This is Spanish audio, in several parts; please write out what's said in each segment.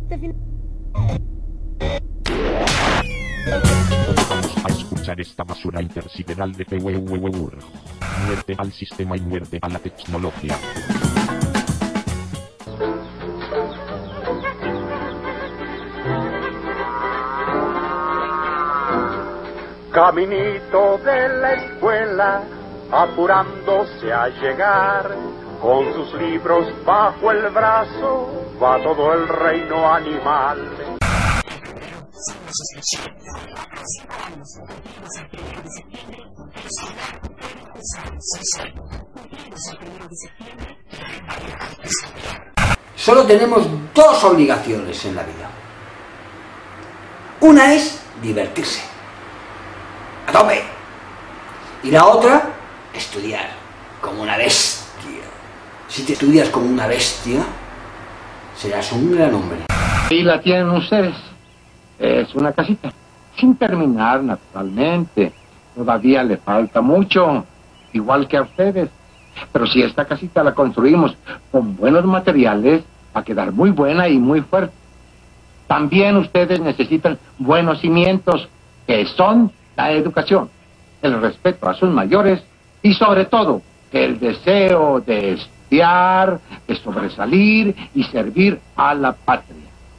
Vamos a escuchar esta basura intersideral de PWWWR. Muerte al sistema y muerte a la tecnología. Caminito de la escuela, apurándose a llegar, con sus libros bajo el brazo, va todo el reino animal. Solo tenemos dos obligaciones en la vida. Una es divertirse. ¡A tope! Y la otra, estudiar como una bestia. Si te estudias como una bestia, serás un gran hombre. Ahí la tienen ustedes. Es una casita. Sin terminar, naturalmente. Todavía le falta mucho. Igual que a ustedes. Pero si esta casita la construimos con buenos materiales, va a quedar muy buena y muy fuerte. También ustedes necesitan buenos cimientos, que son la educación, el respeto a sus mayores y sobre todo el deseo de estudiar, de sobresalir y servir a la patria.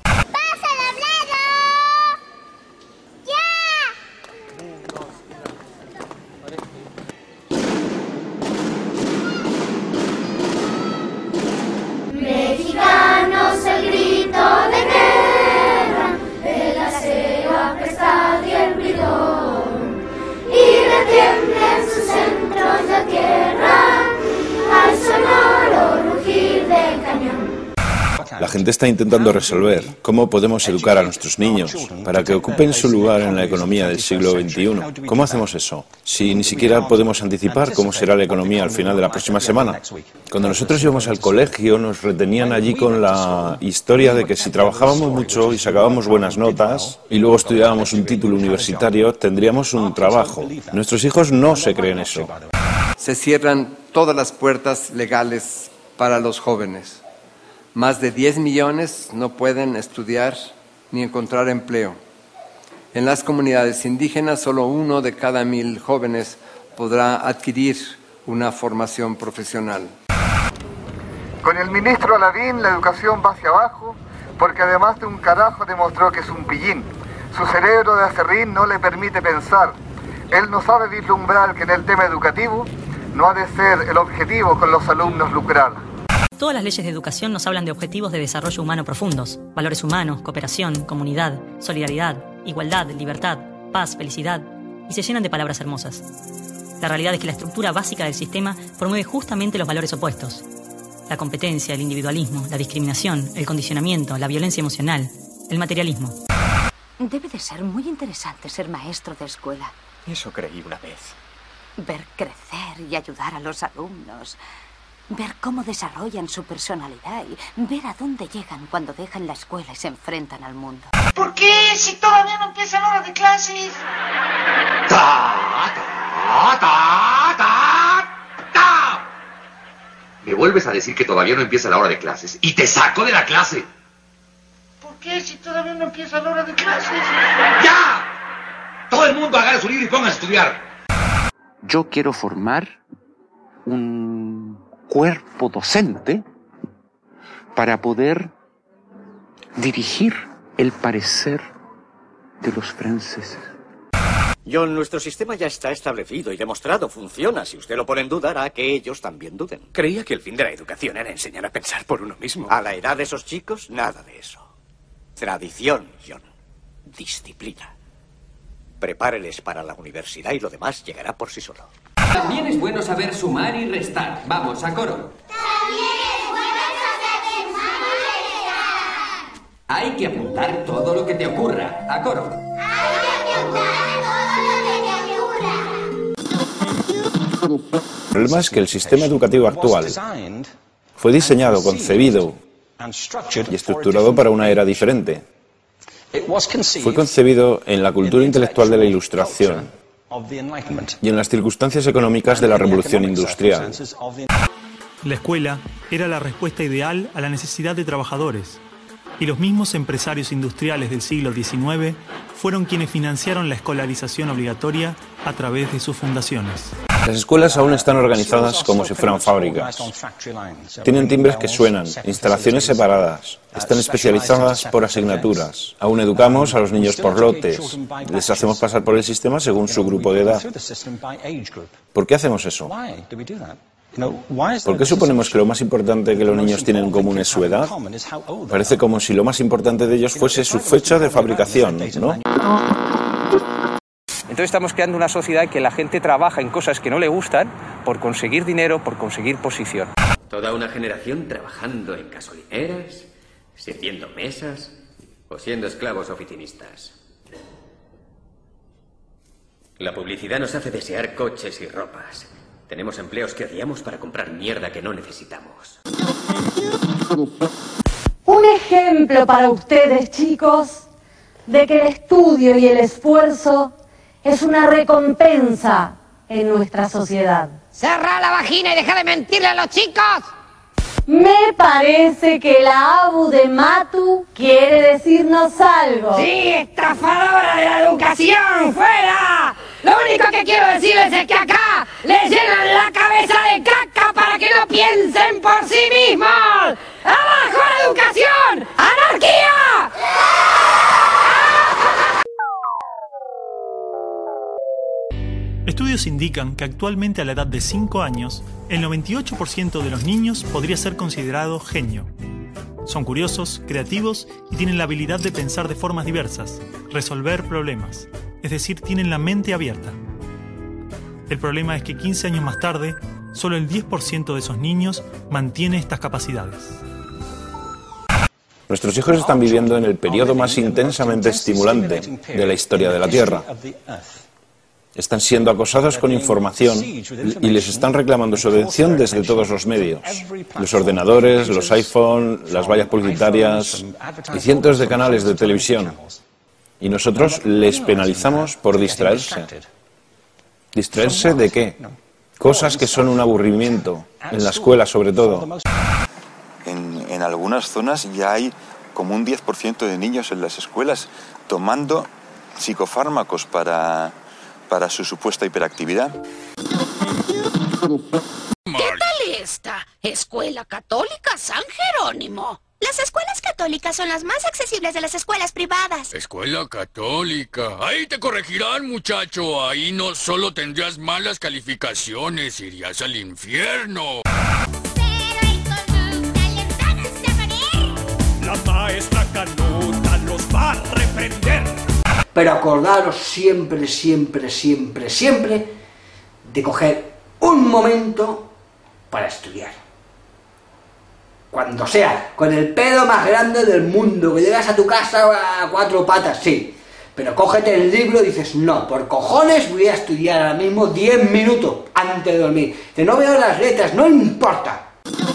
Mexicanos, el grito de guerra, el acero aprestado y el bridón, y retiembla en sus centros la tierra, al sonoro rugir del cañón. La gente está intentando resolver cómo podemos educar a nuestros niños para que ocupen su lugar en la economía del siglo XXI. ¿Cómo hacemos eso? Si ni siquiera podemos anticipar cómo será la economía al final de la próxima semana. Cuando nosotros íbamos al colegio nos retenían allí con la historia de que si trabajábamos mucho y sacábamos buenas notas y luego estudiábamos un título universitario, tendríamos un trabajo. Nuestros hijos no se creen eso. Se cierran todas las puertas legales para los jóvenes. Más de 10 millones no pueden estudiar ni encontrar empleo. En las comunidades indígenas, solo 1 de cada 1000 jóvenes podrá adquirir una formación profesional. Con el ministro Lavín la educación va hacia abajo porque además de un carajo demostró que es un pillín. Su cerebro de acerrín no le permite pensar. Él no sabe vislumbrar que en el tema educativo no ha de ser el objetivo con los alumnos lucrar. Todas las leyes de educación nos hablan de objetivos de desarrollo humano profundos, valores humanos, cooperación, comunidad, solidaridad, igualdad, libertad, paz, felicidad, y se llenan de palabras hermosas. La realidad es que la estructura básica del sistema promueve justamente los valores opuestos. La competencia, el individualismo, la discriminación, el condicionamiento, la violencia emocional, el materialismo. Debe de ser muy interesante ser maestro de escuela. Eso creí una vez. Ver crecer y ayudar a los alumnos. Ver cómo desarrollan su personalidad y ver a dónde llegan cuando dejan la escuela y se enfrentan al mundo. ¿Por qué si todavía no empieza la hora de clases? Me vuelves a decir que todavía no empieza la hora de clases y te saco de la clase. ¿Por qué si todavía no empieza la hora de clases? ¡Ya! Todo el mundo agarre su libro y póngase a estudiar. Yo quiero formar un cuerpo docente para poder dirigir el parecer de los franceses. John, nuestro sistema ya está establecido y demostrado. Funciona. Si usted lo pone en duda, hará que ellos también duden. Creía que el fin de la educación era enseñar a pensar por uno mismo. A la edad de esos chicos, nada de eso. Tradición, John. Disciplina. Prepáreles para la universidad y lo demás llegará por sí solo. También es bueno saber sumar y restar. Vamos, a coro. También es bueno saber sumar y restar. Hay que apuntar todo lo que te ocurra. A coro. Hay que apuntar todo lo que te ocurra. El problema es que el sistema educativo actual fue diseñado, concebido y estructurado para una era diferente. Fue concebido en la cultura intelectual de la Ilustración y en las circunstancias económicas de la Revolución Industrial. La escuela era la respuesta ideal a la necesidad de trabajadores. Y los mismos empresarios industriales del siglo XIX fueron quienes financiaron la escolarización obligatoria a través de sus fundaciones. Las escuelas aún están organizadas como si fueran fábricas. Tienen timbres que suenan, instalaciones separadas, están especializadas por asignaturas. Aún educamos a los niños por lotes, les hacemos pasar por el sistema según su grupo de edad. ¿Por qué hacemos eso? ¿Por qué suponemos que lo más importante que los niños tienen en común es su edad? Parece como si lo más importante de ellos fuese su fecha de fabricación, ¿no? Entonces estamos creando una sociedad en que la gente trabaja en cosas que no le gustan por conseguir dinero, por conseguir posición. Toda una generación trabajando en gasolineras, sirviendo mesas o siendo esclavos oficinistas. La publicidad nos hace desear coches y ropas. Tenemos empleos que odiamos para comprar mierda que no necesitamos. Un ejemplo para ustedes, chicos, de que el estudio y el esfuerzo es una recompensa en nuestra sociedad. ¡Cerra la vagina y deja de mentirle a los chicos! Me parece que la Abu de Matu quiere decirnos algo. ¡Sí, estafadora de la educación! ¡Fuera! Lo único que quiero decirles es que acá les llenan la cabeza de caca para que no piensen por sí mismos. ¡Abajo la educación! ¡Anarquía! Estudios indican que actualmente a la edad de 5 años, el 98% de los niños podría ser considerado genio. Son curiosos, creativos y tienen la habilidad de pensar de formas diversas, resolver problemas, es decir, tienen la mente abierta. El problema es que 15 años más tarde, solo el 10% de esos niños mantiene estas capacidades. Nuestros hijos están viviendo en el periodo más intensamente estimulante de la historia de la Tierra. Están siendo acosados con información y les están reclamando su atención desde todos los medios. Los ordenadores, los iPhone, las vallas publicitarias y cientos de canales de televisión. Y nosotros les penalizamos por distraerse. ¿Distraerse de qué? Cosas que son un aburrimiento, en la escuela sobre todo. En algunas zonas ya hay como un 10% de niños en las escuelas tomando psicofármacos para su supuesta hiperactividad. ¿Qué tal esta? Escuela Católica San Jerónimo. Las escuelas católicas son las más accesibles de las escuelas privadas. Escuela católica. Ahí te corregirán, muchacho. Ahí no solo tendrías malas calificaciones, irías al infierno. La maestra Canuta los va a reprender. Pero acordaros siempre, siempre, siempre, siempre de coger un momento para estudiar. Cuando sea, con el pedo más grande del mundo, que llegas a tu casa a 4 patas, sí. Pero cógete el libro y dices, no, por cojones voy a estudiar ahora mismo 10 minutos antes de dormir. Que no veo las letras, no importa.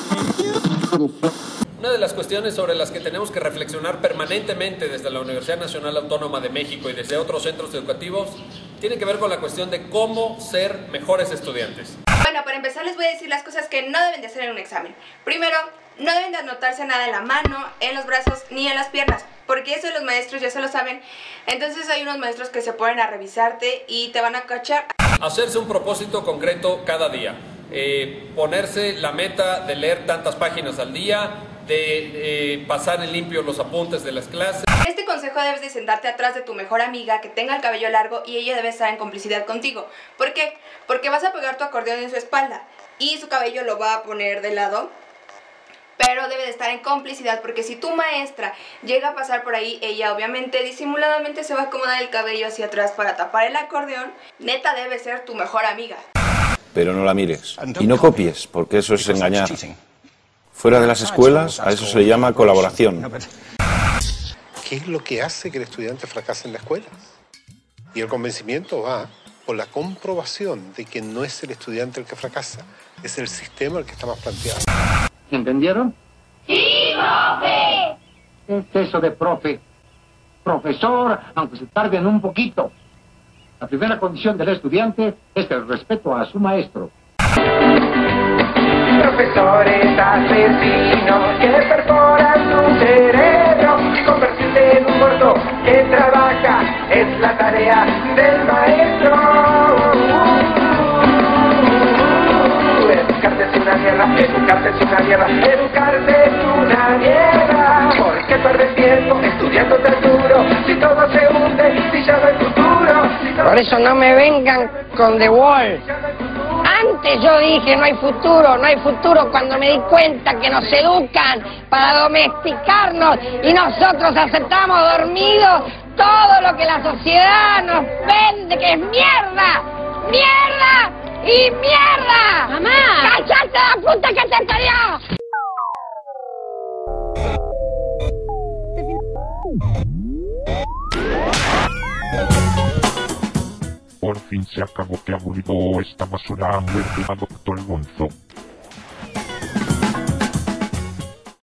Una de las cuestiones sobre las que tenemos que reflexionar permanentemente desde la Universidad Nacional Autónoma de México y desde otros centros educativos tiene que ver con la cuestión de cómo ser mejores estudiantes. Bueno, para empezar les voy a decir las cosas que no deben de hacer en un examen. Primero, no deben de anotarse nada en la mano, en los brazos ni en las piernas, porque eso los maestros ya se lo saben. Entonces hay unos maestros que se ponen a revisarte y te van a cachar. Hacerse un propósito concreto cada día. Ponerse la meta de leer tantas páginas al día, de pasar en limpio los apuntes de las clases. Este consejo debes de sentarte atrás de tu mejor amiga que tenga el cabello largo y ella debe estar en complicidad contigo. ¿Por qué? Porque vas a pegar tu acordeón en su espalda y su cabello lo va a poner de lado. Pero debe de estar en complicidad porque si tu maestra llega a pasar por ahí, ella obviamente disimuladamente se va a acomodar el cabello hacia atrás para tapar el acordeón. Neta debe ser tu mejor amiga. Pero no la mires. Y no copies, porque eso es engañar. Fuera de las escuelas, a eso se le llama colaboración. ¿Qué es lo que hace que el estudiante fracase en la escuela? Y el convencimiento va por la comprobación de que no es el estudiante el que fracasa, es el sistema el que está más planteado. ¿Entendieron? ¡Sí, profe! ¿Qué es eso de profe? Profesor, aunque se tarden un poquito. La primera condición del estudiante es el respeto a su maestro. Profesores asesinos que perforan tu cerebro que trabaja, es la tarea del maestro. Educarte es una mierda, educarte es una mierda, educarte es una mierda. Porque perder tiempo estudiando tan duro, si todo se hunde, si ya no hay futuro. Por eso no me vengan con The Wall. Antes yo dije no hay futuro cuando me di cuenta que nos educan para domesticarnos y nosotros aceptamos dormidos todo lo que la sociedad nos vende, que es mierda, mierda y mierda. ¡Mamá! ¡Cállate la puta que te parió! Por fin se acabó, qué aburrido esta basura, muerte a Doctor Gonzo.